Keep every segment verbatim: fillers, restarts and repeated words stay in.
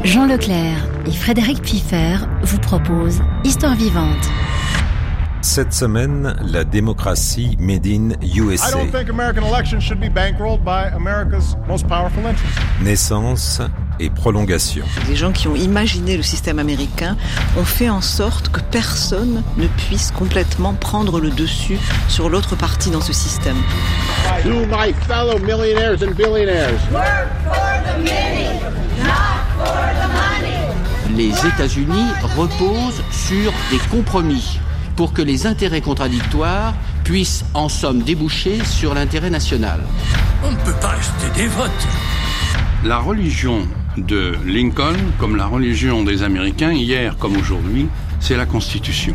Jean Leclerc et Frédéric Pfiffer vous proposent Histoire vivante. Cette semaine, la démocratie made in U S A. I don't think American elections should be bankrolled by America's most powerful interests. Naissance et prolongation. Les gens qui ont imaginé le système américain ont fait en sorte que personne ne puisse complètement prendre le dessus sur l'autre partie dans ce système. To my fellow millionaires and billionaires. Work for the many, not for the money. Les États-Unis reposent sur des compromis pour que les intérêts contradictoires puissent en somme déboucher sur l'intérêt national. On ne peut pas acheter des votes. La religion de Lincoln, comme la religion des Américains, hier comme aujourd'hui, c'est la Constitution.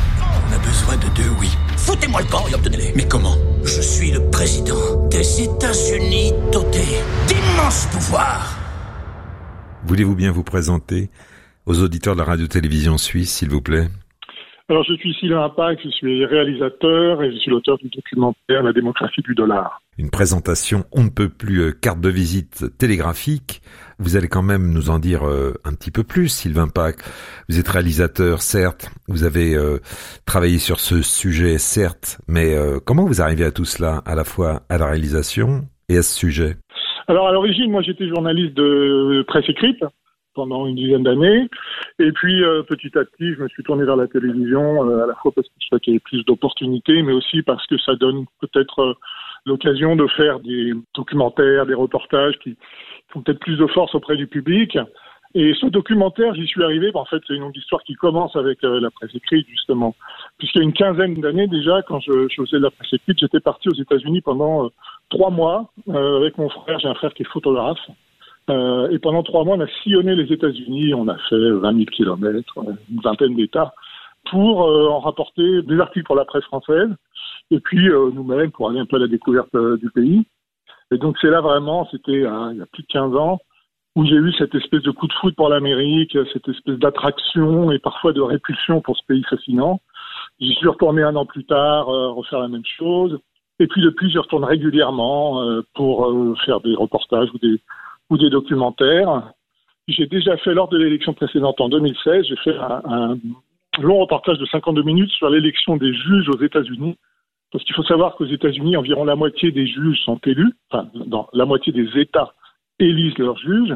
On a besoin de deux oui. Foutez-moi le camp et obtenez-les. Mais comment ? Je suis le président des États-Unis doté d'immenses pouvoirs. Voulez-vous bien vous présenter aux auditeurs de la radio-télévision suisse, s'il vous plaît ? Alors, je suis Sylvain Pack, je suis réalisateur et je suis l'auteur du documentaire La démocratie du dollar. Une présentation on ne peut plus euh, carte de visite télégraphique. Vous allez quand même nous en dire euh, un petit peu plus, Sylvain Pack. Vous êtes réalisateur, certes. Vous avez euh, travaillé sur ce sujet, certes. Mais euh, comment vous arrivez à tout cela, à la fois à la réalisation et à ce sujet ? Alors, à l'origine, moi, j'étais journaliste de presse écrite pendant une dizaine d'années. Et puis, euh, petit à petit, je me suis tourné vers la télévision, euh, à la fois parce que je trouvais qu'il y avait plus d'opportunités, mais aussi parce que ça donne peut-être euh, l'occasion de faire des documentaires, des reportages qui font peut-être plus de force auprès du public. Et ce documentaire, j'y suis arrivé, ben, en fait, c'est une longue histoire qui commence avec euh, la presse écrite, justement. Puisqu'il y a une quinzaine d'années déjà, quand je, je faisais de la presse écrite, j'étais parti aux États-Unis pendant euh, trois mois euh, avec mon frère. J'ai un frère qui est photographe. Euh, et pendant trois mois, on a sillonné les États-Unis, on a fait vingt mille kilomètres, une vingtaine d'États, pour euh, en rapporter des articles pour la presse française, et puis euh, nous-mêmes pour aller un peu à la découverte euh, du pays. Et donc c'est là vraiment, c'était hein, il y a plus de quinze ans, où j'ai eu cette espèce de coup de foudre pour l'Amérique, cette espèce d'attraction et parfois de répulsion pour ce pays fascinant. J'y suis retourné un an plus tard, euh, refaire la même chose, et puis depuis, je retourne régulièrement euh, pour euh, faire des reportages ou des ou des documentaires. J'ai déjà fait, lors de l'élection précédente en deux mille seize, j'ai fait un, un long reportage de cinquante-deux minutes sur l'élection des juges aux États-Unis. Parce qu'il faut savoir qu'aux États-Unis, environ la moitié des juges sont élus, enfin, dans la moitié des États élisent leurs juges.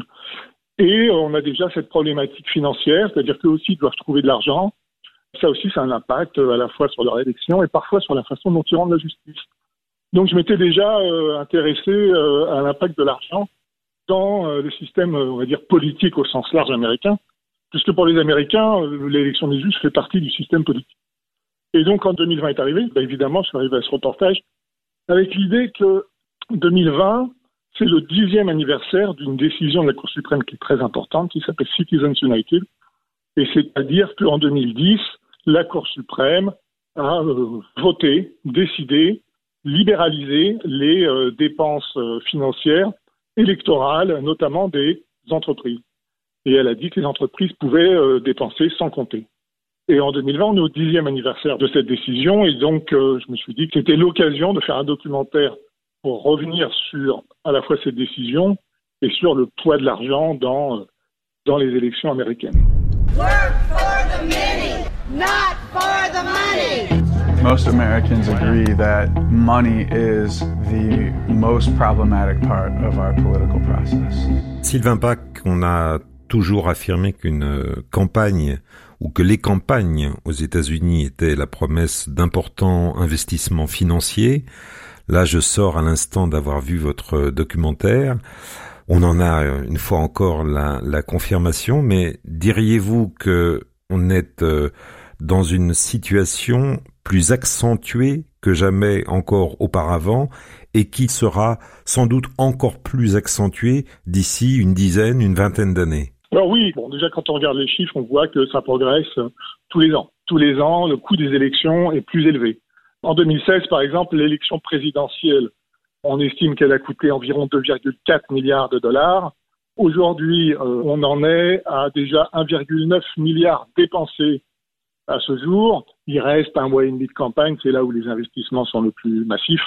Et on a déjà cette problématique financière, c'est-à-dire qu'eux aussi doivent trouver de l'argent. Ça aussi, ça a un impact à la fois sur leur élection et parfois sur la façon dont ils rendent la justice. Donc je m'étais déjà euh, intéressé euh, à l'impact de l'argent dans le système, on va dire, politique au sens large américain, puisque pour les Américains, l'élection des juges fait partie du système politique. Et donc, quand deux mille vingt est arrivé, bah évidemment, je suis arrivé à ce reportage avec l'idée que deux mille vingt, c'est le dixième anniversaire d'une décision de la Cour suprême qui est très importante, qui s'appelle Citizens United, et c'est-à-dire qu'en deux mille dix, la Cour suprême a euh, voté, décidé, libéralisé les euh, dépenses euh, financières électorale, notamment des entreprises. Et elle a dit que les entreprises pouvaient euh, dépenser sans compter. Et en deux mille vingt, on est au dixième anniversaire de cette décision, et donc euh, je me suis dit que c'était l'occasion de faire un documentaire pour revenir sur à la fois cette décision et sur le poids de l'argent dans, euh, dans les élections américaines. Work for the many, not for the money. Most Americans agree that money is the most problematic part of our political process. Sylvain Pack, on a toujours affirmé qu'une campagne ou que les campagnes aux États-Unis étaient la promesse d'importants investissements financiers. Là, je sors à l'instant d'avoir vu votre documentaire. On en a une fois encore la, la confirmation, mais diriez-vous que on est euh, dans une situation plus accentuée que jamais encore auparavant et qui sera sans doute encore plus accentuée d'ici une dizaine, une vingtaine d'années? Alors oui, bon, déjà quand on regarde les chiffres, on voit que ça progresse tous les ans. Tous les ans, le coût des élections est plus élevé. En deux mille seize, par exemple, l'élection présidentielle, on estime qu'elle a coûté environ deux virgule quatre milliards de dollars. Aujourd'hui, euh, on en est à déjà un virgule neuf milliard dépensés à ce jour. Il reste un mois et demi de campagne, c'est là où les investissements sont le plus massifs.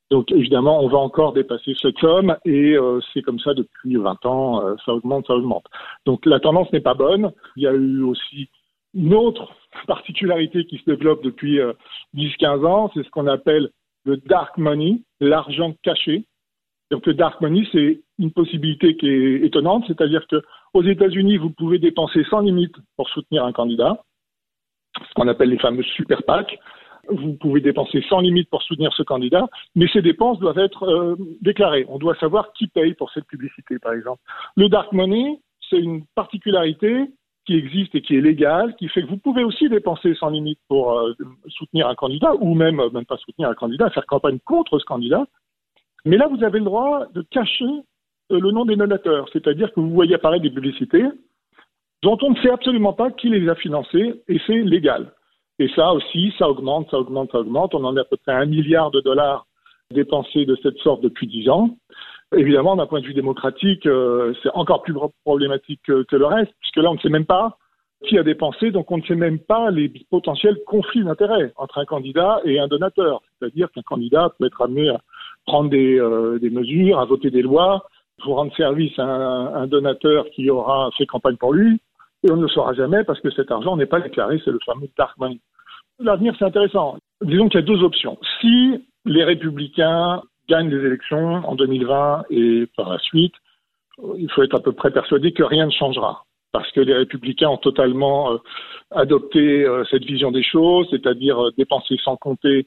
Donc évidemment, on va encore dépasser cette somme et euh, c'est comme ça depuis vingt ans, euh, ça augmente, ça augmente. Donc la tendance n'est pas bonne. Il y a eu aussi une autre particularité qui se développe depuis euh, dix à quinze ans, c'est ce qu'on appelle le dark money, l'argent caché. Donc le dark money, c'est une possibilité qui est étonnante, c'est-à-dire que aux États-Unis, vous pouvez dépenser sans limite pour soutenir un candidat, ce qu'on appelle les fameux super PAC. Vous pouvez dépenser sans limite pour soutenir ce candidat, mais ces dépenses doivent être euh, déclarées. On doit savoir qui paye pour cette publicité, par exemple. Le dark money, c'est une particularité qui existe et qui est légale, qui fait que vous pouvez aussi dépenser sans limite pour euh, soutenir un candidat, ou même, euh, même pas soutenir un candidat, faire campagne contre ce candidat. Mais là, vous avez le droit de cacher euh, le nom des donateurs, c'est-à-dire que vous voyez apparaître des publicités dont on ne sait absolument pas qui les a financées, et c'est légal. Et ça aussi, ça augmente, ça augmente, ça augmente. On en a à peu près un milliard de dollars dépensés de cette sorte depuis dix ans. Évidemment, d'un point de vue démocratique, euh, c'est encore plus problématique que, que le reste, puisque là, on ne sait même pas qui a dépensé, donc on ne sait même pas les potentiels conflits d'intérêts entre un candidat et un donateur. C'est-à-dire qu'un candidat peut être amené à prendre des, euh, des mesures, à voter des lois, pour rendre service à un, un donateur qui aura fait campagne pour lui, et on ne le saura jamais parce que cet argent n'est pas déclaré, c'est le fameux dark money. L'avenir, c'est intéressant. Disons qu'il y a deux options. Si les Républicains gagnent les élections en deux mille vingt et par la suite, il faut être à peu près persuadé que rien ne changera. Parce que les Républicains ont totalement euh, adopté euh, cette vision des choses, c'est-à-dire euh, dépenser sans compter,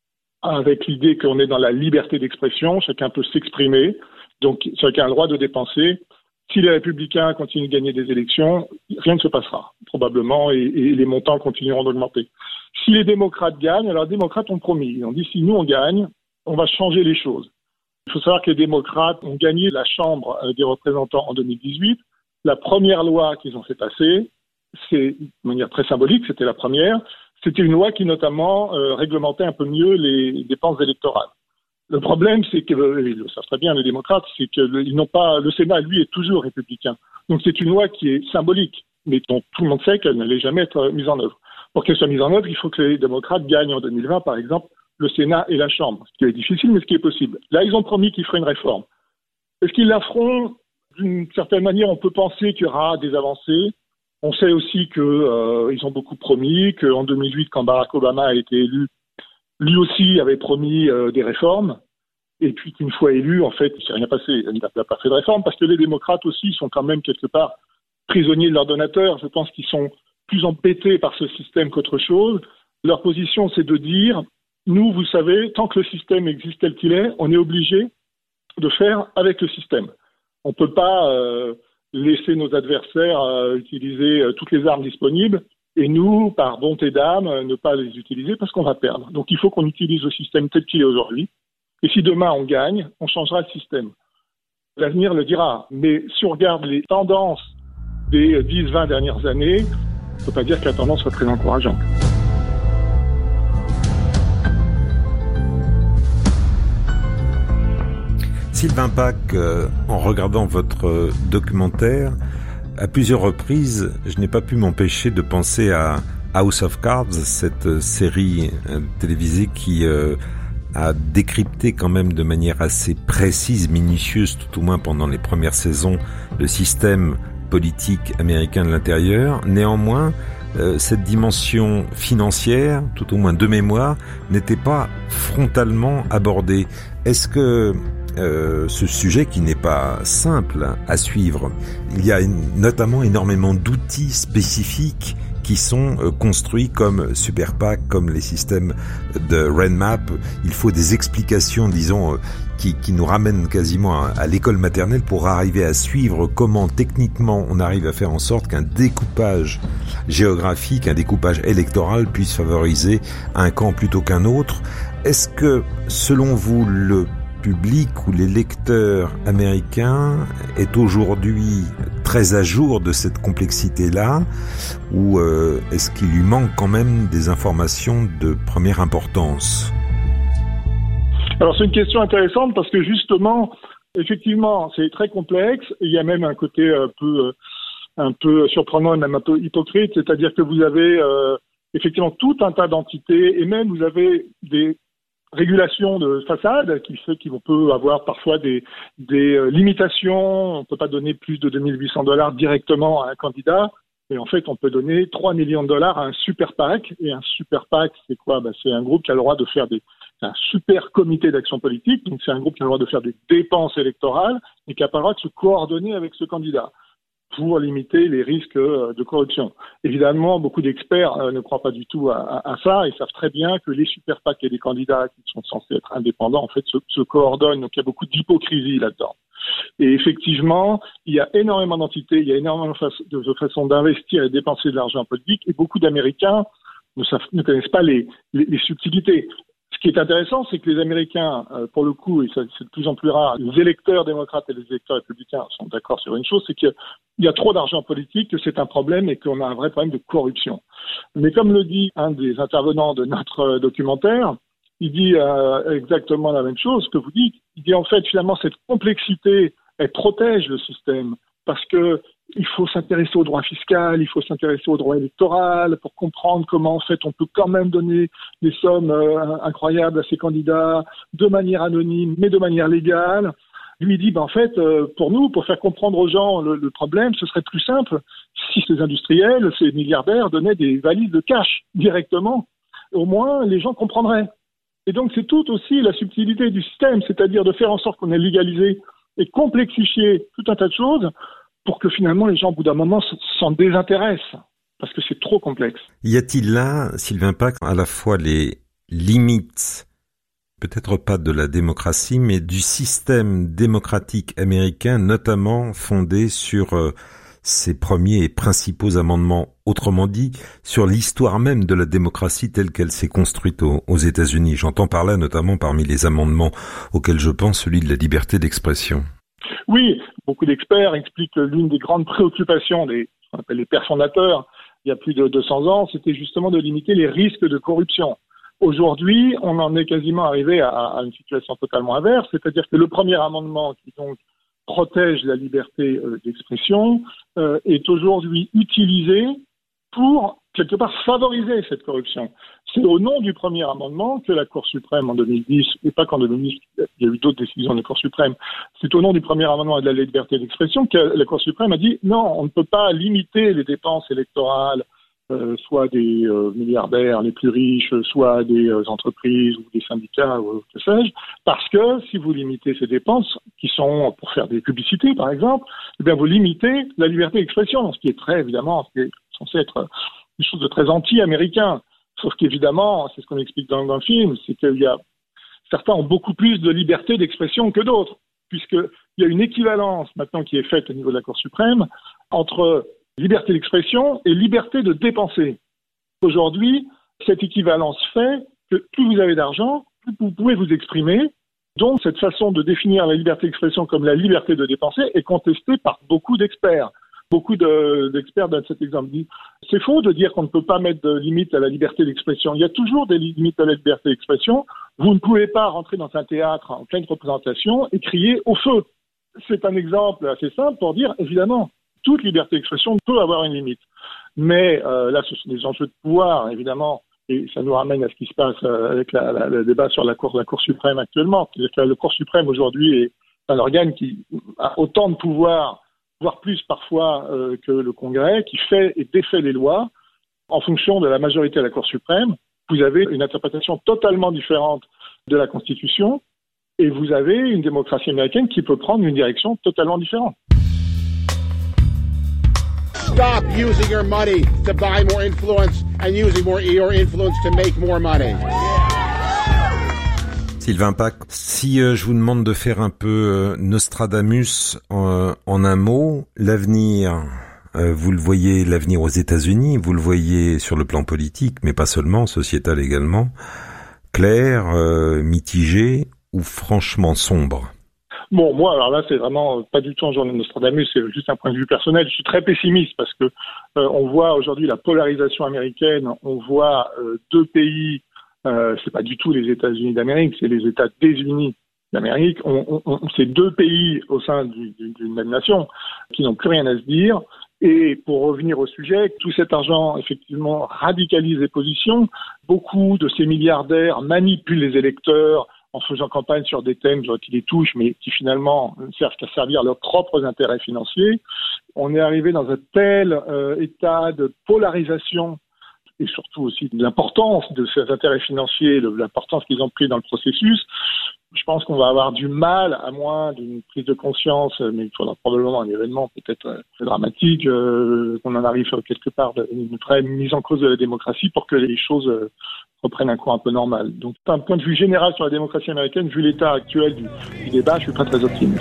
avec l'idée qu'on est dans la liberté d'expression, chacun peut s'exprimer, donc chacun a le droit de dépenser. Si les Républicains continuent de gagner des élections, rien ne se passera, probablement, et, et les montants continueront d'augmenter. Si les démocrates gagnent, alors les démocrates ont promis, ils ont dit si nous on gagne, on va changer les choses. Il faut savoir que les démocrates ont gagné la Chambre des représentants en deux mille dix-huit. La première loi qu'ils ont fait passer, c'est de manière très symbolique, c'était la première, c'était une loi qui notamment euh, réglementait un peu mieux les dépenses électorales. Le problème, c'est que, ils le savent très bien les démocrates, c'est que le, ils n'ont pas, le Sénat, lui, est toujours républicain. Donc c'est une loi qui est symbolique, mais dont tout le monde sait qu'elle n'allait jamais être mise en œuvre. Pour qu'elle soit mise en œuvre, il faut que les démocrates gagnent en deux mille vingt, par exemple, le Sénat et la Chambre, ce qui est difficile, mais ce qui est possible. Là, ils ont promis qu'ils feraient une réforme. Est-ce qu'ils la feront? D'une certaine manière, on peut penser qu'il y aura des avancées. On sait aussi qu'ils euh, ont beaucoup promis, qu'en deux mille huit, quand Barack Obama a été élu, lui aussi avait promis euh, des réformes, et puis qu'une fois élu, en fait, il ne s'est rien passé. Il n'a pas fait de réforme, parce que les démocrates aussi sont quand même quelque part prisonniers de leurs donateurs. Je pense qu'ils sont plus embêtés par ce système qu'autre chose. Leur position, c'est de dire, nous, vous savez, tant que le système existe tel qu'il est, on est obligé de faire avec le système. On ne peut pas euh, laisser nos adversaires euh, utiliser euh, toutes les armes disponibles, et nous, par bonté d'âme, ne pas les utiliser parce qu'on va perdre. Donc il faut qu'on utilise le système tel qu'il est aujourd'hui. Et si demain on gagne, on changera le système. L'avenir le dira. Mais si on regarde les tendances des dix à vingt dernières années, on ne peut pas dire que la tendance soit très encourageante. Sylvain Pâques, euh, en regardant votre documentaire, à plusieurs reprises, je n'ai pas pu m'empêcher de penser à House of Cards, cette série euh, télévisée qui euh, a décrypté quand même de manière assez précise, minutieuse, tout au moins pendant les premières saisons, le système politique américain de l'intérieur. Néanmoins, euh, cette dimension financière, tout au moins de mémoire, n'était pas frontalement abordée. Est-ce que Euh, ce sujet qui n'est pas simple à suivre. Il y a une, notamment énormément d'outils spécifiques qui sont euh, construits comme Super PAC, comme les systèmes de RenMap. Il faut des explications, disons, euh, qui, qui nous ramènent quasiment à, à l'école maternelle pour arriver à suivre comment techniquement on arrive à faire en sorte qu'un découpage géographique, un découpage électoral puisse favoriser un camp plutôt qu'un autre. Est-ce que, selon vous, le public ou les lecteurs américains est aujourd'hui très à jour de cette complexité-là, ou euh, est-ce qu'il lui manque quand même des informations de première importance? Alors c'est une question intéressante parce que justement, effectivement, c'est très complexe. Il y a même un côté un peu, un peu surprenant et même un peu hypocrite, c'est-à-dire que vous avez euh, effectivement tout un tas d'entités et même vous avez des régulation de façade qui fait qu'on peut avoir parfois des, des euh, limitations. On ne peut pas donner plus de deux mille huit cents dollars directement à un candidat. Et en fait, on peut donner trois millions de dollars à un super PAC. Et un super PAC, c'est quoi? Ben, c'est un groupe qui a le droit de faire des, un super comité d'action politique. Donc, c'est un groupe qui a le droit de faire des dépenses électorales et qui a pas le droit de se coordonner avec ce candidat pour limiter les risques de corruption. Évidemment, beaucoup d'experts euh, ne croient pas du tout à, à, à ça. Ils savent très bien que les super PAC et les candidats qui sont censés être indépendants, en fait, se, se coordonnent. Donc, il y a beaucoup d'hypocrisie là-dedans. Et effectivement, il y a énormément d'entités, il y a énormément de, fa- de façons d'investir et dépenser de l'argent politique, et beaucoup d'Américains ne, savent, ne connaissent pas les, les, les subtilités. Ce qui est intéressant, c'est que les Américains, euh, pour le coup, et ça, c'est de plus en plus rare, les électeurs démocrates et les électeurs républicains sont d'accord sur une chose, c'est qu'il y a trop d'argent politique, que c'est un problème et qu'on a un vrai problème de corruption. Mais comme le dit un des intervenants de notre documentaire, il dit euh, exactement la même chose que vous dites. Il dit en fait, finalement, cette complexité, elle protège le système parce que il faut s'intéresser au droit fiscal, il faut s'intéresser au droit électoral pour comprendre comment, en fait, on peut quand même donner des sommes euh, incroyables à ces candidats de manière anonyme, mais de manière légale. Lui, il dit, ben, en fait, euh, pour nous, pour faire comprendre aux gens le, le problème, ce serait plus simple si ces industriels, ces milliardaires donnaient des valises de cash directement. Au moins, les gens comprendraient. Et donc, c'est tout aussi la subtilité du système, c'est-à-dire de faire en sorte qu'on ait légalisé et complexifié tout un tas de choses pour que finalement les gens, au bout d'un moment, s'en désintéressent, parce que c'est trop complexe. Y a-t-il là, Sylvain Pack, à la fois les limites, peut-être pas de la démocratie, mais du système démocratique américain, notamment fondé sur euh, ses premiers et principaux amendements, autrement dit, sur l'histoire même de la démocratie telle qu'elle s'est construite aux, aux États-Unis. J'entends par là notamment parmi les amendements auxquels je pense celui de la liberté d'expression. Oui, beaucoup d'experts expliquent que l'une des grandes préoccupations des, ce qu'on appelle les pères fondateurs, il y a plus de deux cents ans, c'était justement de limiter les risques de corruption. Aujourd'hui, on en est quasiment arrivé à, à une situation totalement inverse, c'est-à-dire que le premier amendement qui donc protège la liberté euh, d'expression euh, est aujourd'hui utilisé pour, quelque part, favoriser cette corruption. C'est au nom du premier amendement que la Cour suprême en deux mille dix, et pas qu'en deux mille dix, il y a eu d'autres décisions de la Cour suprême, c'est au nom du premier amendement de la liberté d'expression que la Cour suprême a dit non, on ne peut pas limiter les dépenses électorales, euh, soit des euh, milliardaires les plus riches, soit des euh, entreprises ou des syndicats ou que sais-je, parce que si vous limitez ces dépenses, qui sont pour faire des publicités par exemple, eh bien vous limitez la liberté d'expression, ce qui est très évidemment, ce qui est censé être une chose de très anti-américain. Sauf qu'évidemment, c'est ce qu'on explique dans, dans le film, c'est qu'il y a certains ont beaucoup plus de liberté d'expression que d'autres, puisqu'il y a une équivalence maintenant qui est faite au niveau de la Cour suprême entre liberté d'expression et liberté de dépenser. Aujourd'hui, cette équivalence fait que plus vous avez d'argent, plus vous pouvez vous exprimer. Donc, cette façon de définir la liberté d'expression comme la liberté de dépenser est contestée par beaucoup d'experts. Beaucoup de, d'experts donnent cet exemple. C'est faux de dire qu'on ne peut pas mettre de limite à la liberté d'expression. Il y a toujours des limites à la liberté d'expression. Vous ne pouvez pas rentrer dans un théâtre en pleine représentation et crier au feu. C'est un exemple assez simple pour dire, évidemment, toute liberté d'expression peut avoir une limite. Mais euh, là, ce sont des enjeux de pouvoir, évidemment, et ça nous ramène à ce qui se passe avec la, la, le débat sur la Cour, la Cour suprême actuellement. C'est-à-dire que la Cour suprême aujourd'hui est un organe qui a autant de pouvoir, voire plus parfois euh, que le Congrès, qui fait et défait les lois en fonction de la majorité à la Cour suprême. Vous avez une interprétation totalement différente de la Constitution et vous avez une démocratie américaine qui peut prendre une direction totalement différente. Stop using your money to buy more influence and using more your influence to make more money. Sylvain Pack, si euh, je vous demande de faire un peu euh, Nostradamus euh, en un mot, l'avenir, euh, vous le voyez, l'avenir aux États-Unis, vous le voyez sur le plan politique, mais pas seulement, sociétal également, clair, euh, mitigé ou franchement sombre? Bon, moi, alors là, c'est vraiment pas du tout un journal de Nostradamus, c'est juste un point de vue personnel. Je suis très pessimiste parce que euh, on voit aujourd'hui la polarisation américaine, on voit euh, deux pays. Euh, c'est pas du tout les États-Unis d'Amérique, c'est les États désunis d'Amérique. On, on, on, c'est deux pays au sein du, du, d'une même nation qui n'ont plus rien à se dire. Et pour revenir au sujet, tout cet argent, effectivement, radicalise les positions. beaucoup de ces milliardaires manipulent les électeurs en faisant campagne sur des thèmes qui les touchent, mais qui finalement ne servent qu'à servir leurs propres intérêts financiers. On est arrivé dans un tel euh, état de polarisation et surtout aussi de l'importance de ces intérêts financiers, de l'importance qu'ils ont pris dans le processus. Je pense qu'on va avoir du mal, à moins d'une prise de conscience, mais il faudra probablement un événement peut-être très dramatique, euh, qu'on en arrive quelque part à une vraie mise en cause de la démocratie pour que les choses euh, reprennent un cours un peu normal. Donc d'un point de vue général sur la démocratie américaine, vu l'état actuel du, du débat, je suis pas très optimiste.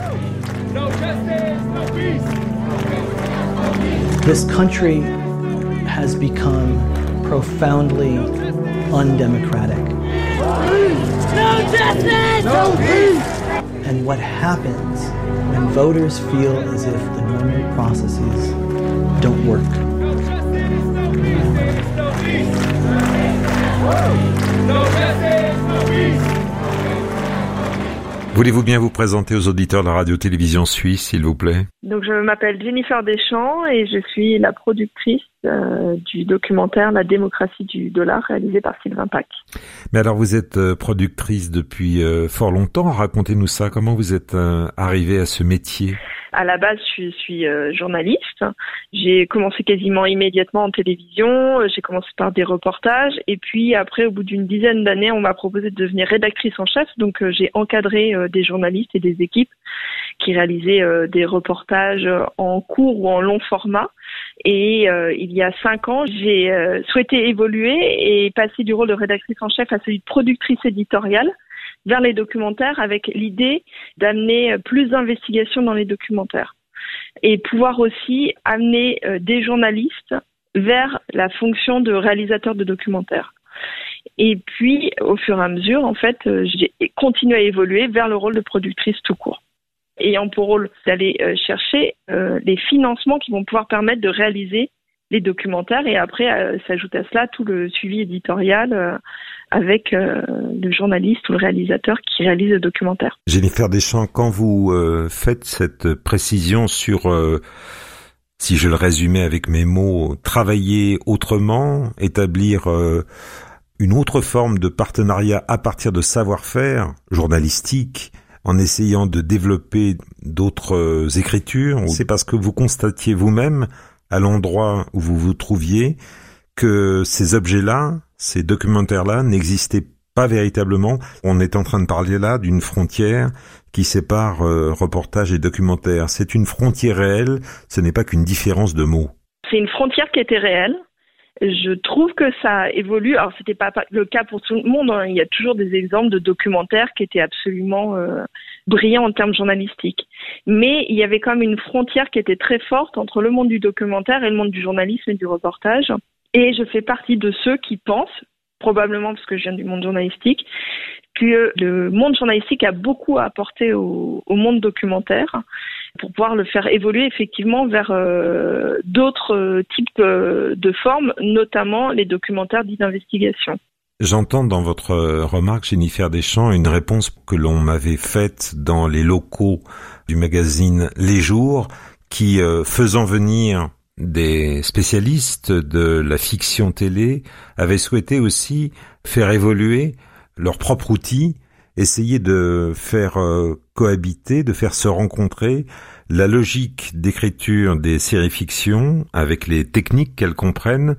This country has become profoundly undemocratic. No justice! No peace! And what happens when voters feel as if the normal processes don't work? No justice! No peace! No justice! No peace! Voulez-vous bien vous présenter aux auditeurs de la radio-télévision suisse, s'il vous plaît? Donc, je m'appelle Jennifer Deschamps et je suis la productrice euh, du documentaire La démocratie du dollar réalisé par Sylvain Pack. Mais alors, vous êtes euh, productrice depuis euh, fort longtemps. Racontez-nous ça. Comment vous êtes euh, arrivée à ce métier? À la base, je suis, suis euh, journaliste. J'ai commencé quasiment immédiatement en télévision. J'ai commencé par des reportages. Et puis après, au bout d'une dizaine d'années, on m'a proposé de devenir rédactrice en chef. Donc, euh, j'ai encadré euh, des journalistes et des équipes qui réalisaient euh, des reportages en court ou en long format. Et euh, il y a cinq ans, j'ai euh, souhaité évoluer et passer du rôle de rédactrice en chef à celui de productrice éditoriale vers les documentaires, avec l'idée d'amener plus d'investigation dans les documentaires et pouvoir aussi amener euh, des journalistes vers la fonction de réalisateur de documentaires. Et puis, au fur et à mesure, en fait, euh, j'ai continué à évoluer vers le rôle de productrice tout court, ayant pour rôle d'aller euh, chercher euh, les financements qui vont pouvoir permettre de réaliser les documentaires, et après euh, s'ajoute à cela tout le suivi éditorial euh, avec euh, le journaliste ou le réalisateur qui réalise le documentaire. Jennifer Deschamps, quand vous euh, faites cette précision sur, euh, si je le résumais avec mes mots, travailler autrement, établir euh, une autre forme de partenariat à partir de savoir-faire journalistique, en essayant de développer d'autres écritures, c'est parce que vous constatiez vous-même, à l'endroit où vous vous trouviez, que ces objets-là, ces documentaires-là n'existaient pas véritablement. On est en train de parler là d'une frontière qui sépare euh, reportage et documentaire. C'est une frontière réelle, ce n'est pas qu'une différence de mots. C'est une frontière qui était réelle. Je trouve que ça évolue. Alors, c'était pas le cas pour tout le monde, hein. Il y a toujours des exemples de documentaires qui étaient absolument euh, brillants en termes journalistiques. Mais il y avait quand même une frontière qui était très forte entre le monde du documentaire et le monde du journalisme et du reportage. Et je fais partie de ceux qui pensent, probablement parce que je viens du monde journalistique, que le monde journalistique a beaucoup à apporter au, au monde documentaire pour pouvoir le faire évoluer effectivement vers euh, d'autres euh, types euh, de formes, notamment les documentaires dits d'investigation. J'entends dans votre remarque, Jennifer Deschamps, une réponse que l'on m'avait faite dans les locaux du magazine Les Jours, qui, euh, faisant venir des spécialistes de la fiction télé, avaient souhaité aussi faire évoluer leur propre outil, essayer de faire euh, cohabiter, de faire se rencontrer la logique d'écriture des séries fiction avec les techniques qu'elles comprennent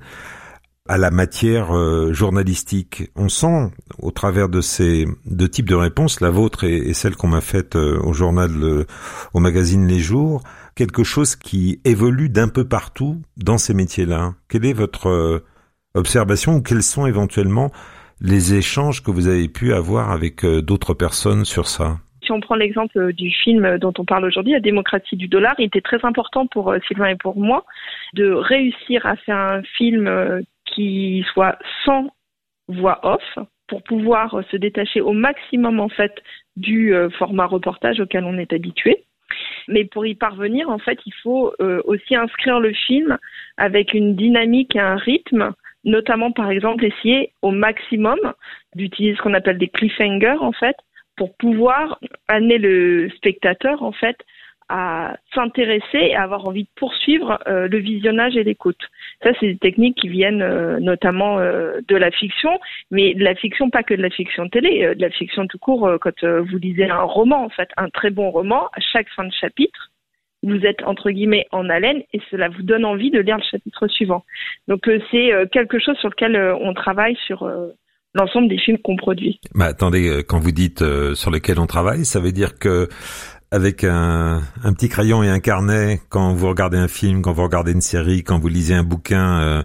à la matière euh, journalistique. On sent, au travers de ces deux types de réponses, la vôtre et, et celle qu'on m'a faite euh, au journal, le, au magazine Les Jours, quelque chose qui évolue d'un peu partout dans ces métiers-là. Quelle est votre euh, observation, ou quels sont éventuellement les échanges que vous avez pu avoir avec euh, d'autres personnes sur ça? Si on prend l'exemple du film dont on parle aujourd'hui, La démocratie du dollar, il était très important pour euh, Sylvain et pour moi de réussir à faire un film euh, qui soit sans voix off, pour pouvoir euh, se détacher au maximum en fait du euh, format reportage auquel on est habitué. Mais pour y parvenir, en fait, il faut euh, aussi inscrire le film avec une dynamique et un rythme, notamment par exemple essayer au maximum d'utiliser ce qu'on appelle des cliffhangers en fait, pour pouvoir amener le spectateur en fait à s'intéresser et à avoir envie de poursuivre euh, le visionnage et l'écoute. Ça, c'est des techniques qui viennent euh, notamment euh, de la fiction, mais de la fiction, pas que de la fiction télé, euh, de la fiction tout court. Euh, quand euh, vous lisez un roman, en fait, un très bon roman, à chaque fin de chapitre, vous êtes entre guillemets en haleine et cela vous donne envie de lire le chapitre suivant. Donc euh, c'est euh, quelque chose sur lequel euh, on travaille sur euh, l'ensemble des films qu'on produit. Mais attendez, quand vous dites euh, sur lequel on travaille, ça veut dire que avec un, un petit crayon et un carnet, quand vous regardez un film, quand vous regardez une série, quand vous lisez un bouquin, euh,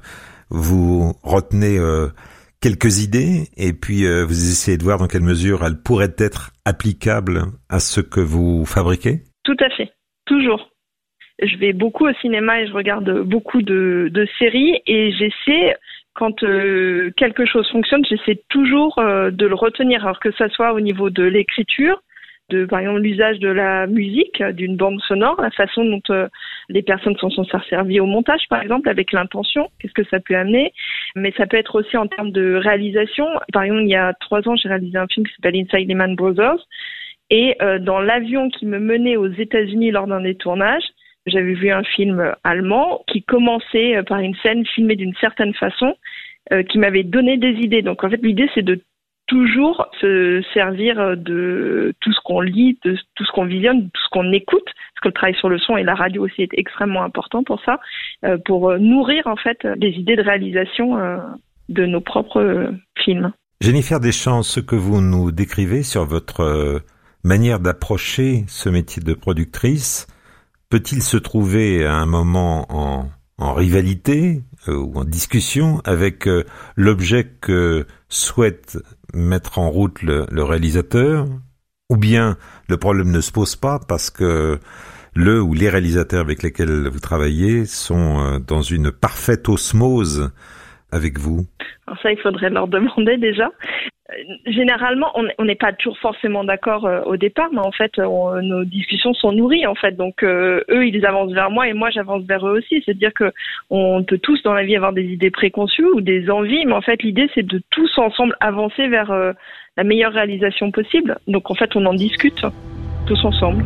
vous retenez euh, quelques idées et puis euh, vous essayez de voir dans quelle mesure elles pourraient être applicables à ce que vous fabriquez? Tout à fait. Toujours. Je vais beaucoup au cinéma et je regarde beaucoup de, de séries et j'essaie, quand euh, quelque chose fonctionne, j'essaie toujours euh, de le retenir, alors que ça soit au niveau de l'écriture, de par exemple l'usage de la musique, d'une bande sonore, la façon dont euh, les personnes s'en sont servies au montage, par exemple, avec l'intention, qu'est-ce que ça peut amener, mais ça peut être aussi en termes de réalisation. Par exemple, il y a trois ans, j'ai réalisé un film qui s'appelle Inside Lehman Brothers. Et euh, dans l'avion qui me menait aux États-Unis lors d'un des tournages, j'avais vu un film allemand qui commençait euh, par une scène filmée d'une certaine façon, euh, qui m'avait donné des idées. Donc en fait, l'idée, c'est de toujours se servir de tout ce qu'on lit, de tout ce qu'on visionne, de tout ce qu'on écoute, parce que le travail sur le son et la radio aussi est extrêmement important pour ça, euh, pour nourrir en fait des idées de réalisation euh, de nos propres euh, films. Jennifer Deschamps, ce que vous nous décrivez sur votre euh, manière d'approcher ce métier de productrice, peut-il se trouver à un moment en, en rivalité euh, ou en discussion avec euh, l'objet que souhaite mettre en route le, le réalisateur, ou bien le problème ne se pose pas parce que le ou les réalisateurs avec lesquels vous travaillez sont euh, dans une parfaite osmose avec vous? Alors ça, il faudrait leur demander déjà. Généralement, on n'est pas toujours forcément d'accord euh, au départ, mais en fait, on, nos discussions sont nourries en fait. Donc euh, eux, ils avancent vers moi et moi, j'avance vers eux aussi. C'est-à-dire que on peut tous dans la vie avoir des idées préconçues ou des envies, mais en fait, l'idée, c'est de tous ensemble avancer vers euh, la meilleure réalisation possible. Donc en fait, on en discute tous ensemble.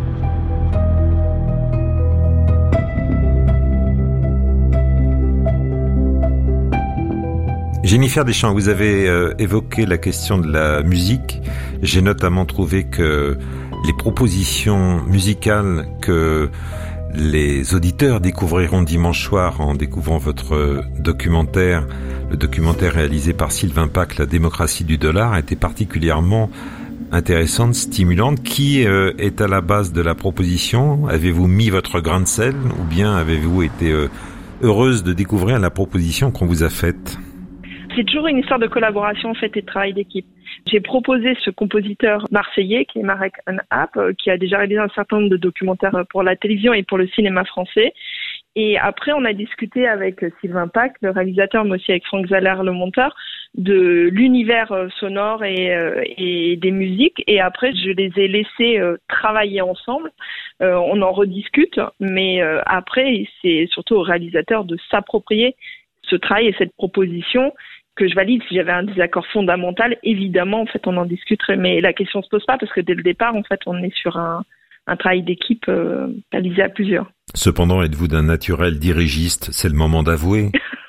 Jennifer Deschamps, vous avez euh, évoqué la question de la musique. J'ai notamment trouvé que les propositions musicales que les auditeurs découvriront dimanche soir en découvrant votre documentaire, le documentaire réalisé par Sylvain Pâques, La démocratie du dollar, étaient particulièrement intéressantes, stimulantes. Qui euh, est à la base de la proposition? Avez-vous mis votre grain de sel ou bien avez-vous été euh, heureuse de découvrir la proposition qu'on vous a faite? C'est toujours une histoire de collaboration en fait et de travail d'équipe. J'ai proposé ce compositeur marseillais qui est Marek Anhap, qui a déjà réalisé un certain nombre de documentaires pour la télévision et pour le cinéma français. Et après, on a discuté avec Sylvain Pâques, le réalisateur, mais aussi avec Franck Zaller, le monteur, de l'univers sonore et, et des musiques. Et après, je les ai laissés travailler ensemble. Euh, on en rediscute, mais après, c'est surtout au réalisateur de s'approprier ce travail et cette proposition que je valide. Si j'avais un désaccord fondamental, évidemment, en fait, on en discuterait. Mais la question se pose pas parce que dès le départ, en fait, on est sur un, un travail d'équipe euh, réalisé à plusieurs. Cependant, êtes-vous d'un naturel dirigiste? C'est le moment d'avouer.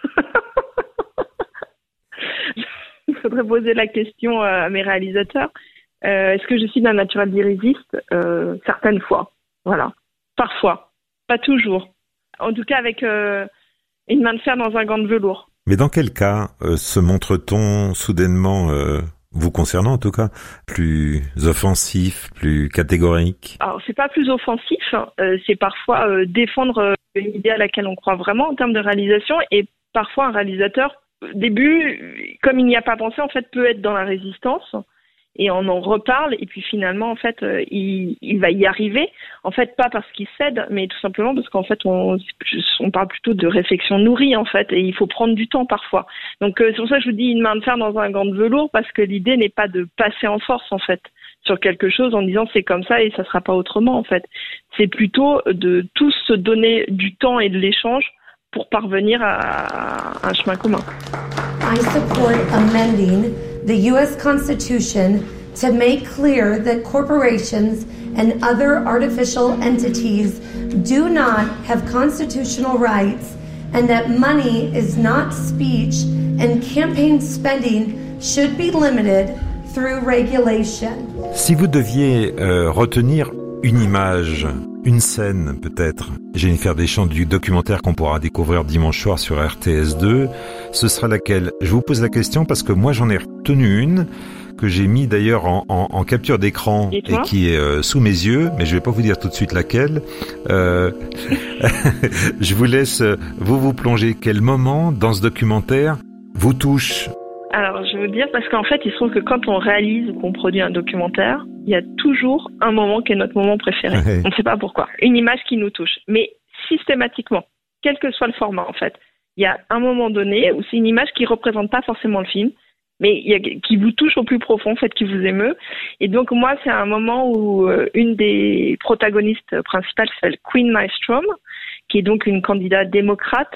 Il faudrait poser la question à mes réalisateurs. Euh, est-ce que je suis d'un naturel dirigiste? euh, Certaines fois. Voilà. Parfois. Pas toujours. En tout cas, avec euh, une main de fer dans un gant de velours. Mais dans quel cas euh, se montre-t-on soudainement, euh, vous concernant en tout cas, plus offensif, plus catégorique? Alors c'est pas plus offensif, hein. euh, c'est parfois euh, défendre euh, une idée à laquelle on croit vraiment en termes de réalisation, et parfois un réalisateur, au début, comme il n'y a pas pensé, en fait, peut être dans la résistance. Et on en reparle, et puis finalement, en fait, euh, il, il va y arriver. En fait, pas parce qu'il cède, mais tout simplement parce qu'en fait, on, on parle plutôt de réflexion nourrie, en fait, et il faut prendre du temps parfois. Donc, euh, c'est pour ça que je vous dis une main de fer dans un gant de velours, parce que l'idée n'est pas de passer en force, en fait, sur quelque chose en disant c'est comme ça et ça sera pas autrement, en fait. C'est plutôt de tous se donner du temps et de l'échange pour parvenir à un chemin commun. I support amending the U S Constitution to make clear that corporations and other artificial entities do not have constitutional rights and that money is not speech and campaign spending should be limited through regulation. Si vous deviez euh, retenir une image, une scène peut-être, Jennifer Deschamps, du documentaire qu'on pourra découvrir dimanche soir sur R T S deux, ce sera laquelle? Je vous pose la question parce que moi j'en ai retenu une que j'ai mis d'ailleurs en, en, en capture d'écran et qui est euh, sous mes yeux, mais je vais pas vous dire tout de suite laquelle. Euh, je vous laisse vous vous plonger. Quel moment dans ce documentaire vous touche? Alors, je vais vous dire, parce qu'en fait, il se trouve que quand on réalise ou qu'on produit un documentaire, il y a toujours un moment qui est notre moment préféré. Ouais. On ne sait pas pourquoi. Une image qui nous touche. Mais systématiquement, quel que soit le format, en fait, il y a un moment donné où c'est une image qui ne représente pas forcément le film, mais il y a, qui vous touche au plus profond, en fait, qui vous émeut. Et donc, moi, c'est un moment où euh, une des protagonistes principales s'appelle Queen Nystrom, qui est donc une candidate démocrate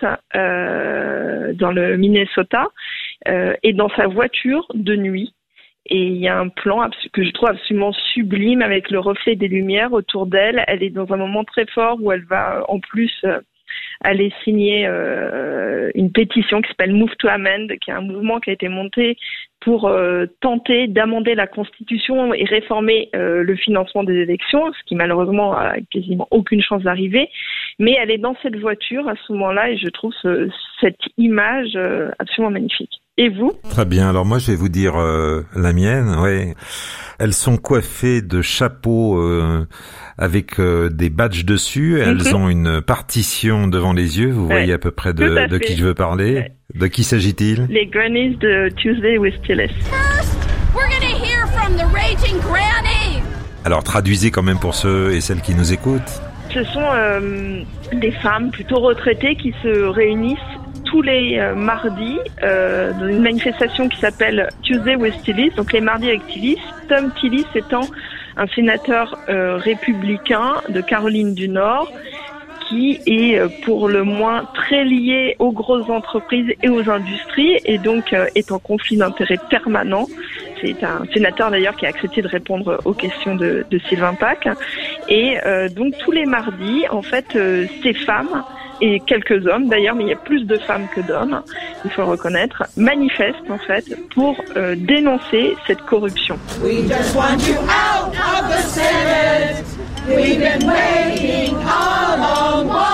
euh, dans le Minnesota, euh, est dans sa voiture de nuit. Et il y a un plan abs- que je trouve absolument sublime avec le reflet des lumières autour d'elle. Elle est dans un moment très fort où elle va en plus euh, aller signer euh, une pétition qui s'appelle Move to Amend, qui est un mouvement qui a été monté pour euh, tenter d'amender la Constitution et réformer euh, le financement des élections, ce qui malheureusement a quasiment aucune chance d'arriver. Mais elle est dans cette voiture à ce moment-là et je trouve ce, cette image euh, absolument magnifique. Et vous? Très bien. Alors moi, je vais vous dire euh, la mienne. Ouais, elles sont coiffées de chapeaux euh, avec euh, des badges dessus. Elles mm-hmm. ont une partition devant les yeux. Vous ouais. voyez à peu près de, de qui je veux parler. Ouais. De qui s'agit-il? Les Grannies de Tuesday with Phyllis. First, we're gonna hear from the raging granny. Alors traduisez quand même pour ceux et celles qui nous écoutent. Ce sont euh, des femmes plutôt retraitées qui se réunissent tous les euh, mardis euh, dans une manifestation qui s'appelle Tuesday with Tillis, donc les mardis avec Tillis. Tom Tillis étant un sénateur euh, républicain de Caroline du Nord qui est euh, pour le moins très lié aux grosses entreprises et aux industries et donc euh, est en conflit d'intérêts permanent. C'est un sénateur d'ailleurs qui a accepté de répondre aux questions de, de Sylvain Paque. Et euh, donc tous les mardis, en fait, euh, ces femmes et quelques hommes d'ailleurs, mais il y a plus de femmes que d'hommes, il faut le reconnaître, manifestent en fait pour euh, dénoncer cette corruption. We just want you out of the Senate. We've been waiting a long while.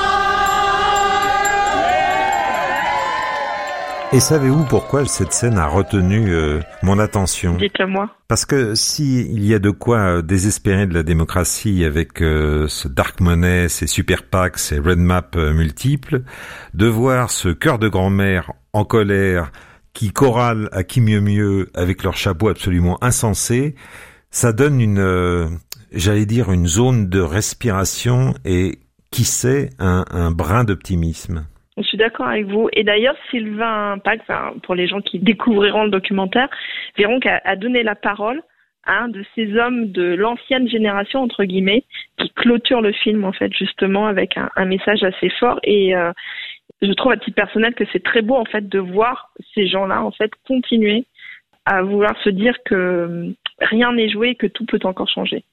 Et savez-vous pourquoi cette scène a retenu euh, mon attention? Dites-le-moi. Parce que si il y a de quoi désespérer de la démocratie avec euh, ce dark money, ces super PAC, ces red map euh, multiples, de voir ce cœur de grand-mère en colère qui chorale à qui mieux mieux avec leur chapeau absolument insensé, ça donne une, euh, j'allais dire, une zone de respiration et qui sait un, un brin d'optimisme. Je suis d'accord avec vous. Et d'ailleurs, Sylvain Paque, enfin, pour les gens qui découvriront le documentaire, verront qu'elle a donné la parole à un de ces hommes de l'ancienne génération, entre guillemets, qui clôture le film, en fait, justement, avec un, un message assez fort. Et euh, je trouve à titre personnel que c'est très beau, en fait, de voir ces gens-là, en fait, continuer à vouloir se dire que rien n'est joué et que tout peut encore changer.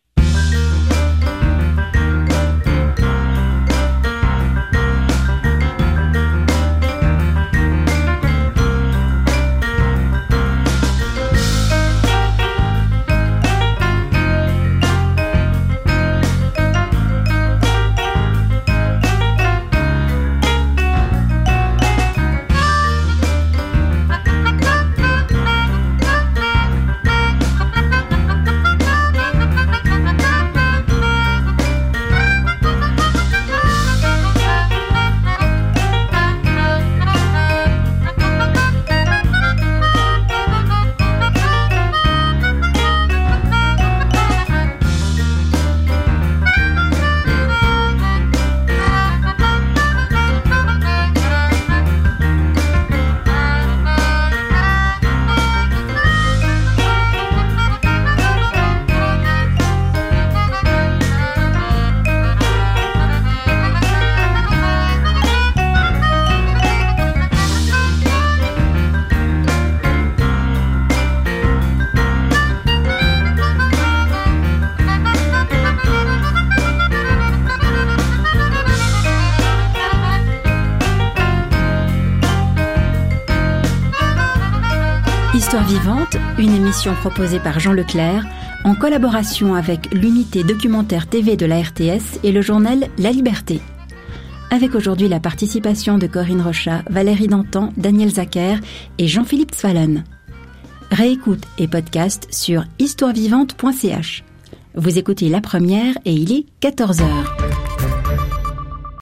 Histoire vivante, une émission proposée par Jean Leclerc en collaboration avec l'unité documentaire T V de la R T S et le journal La Liberté. Avec aujourd'hui la participation de Corinne Rochat, Valérie Dantan, Daniel Zacher et Jean-Philippe Zwalen. Réécoute et podcast sur histoire vivante point c h. Vous écoutez La Première et il est quatorze heures.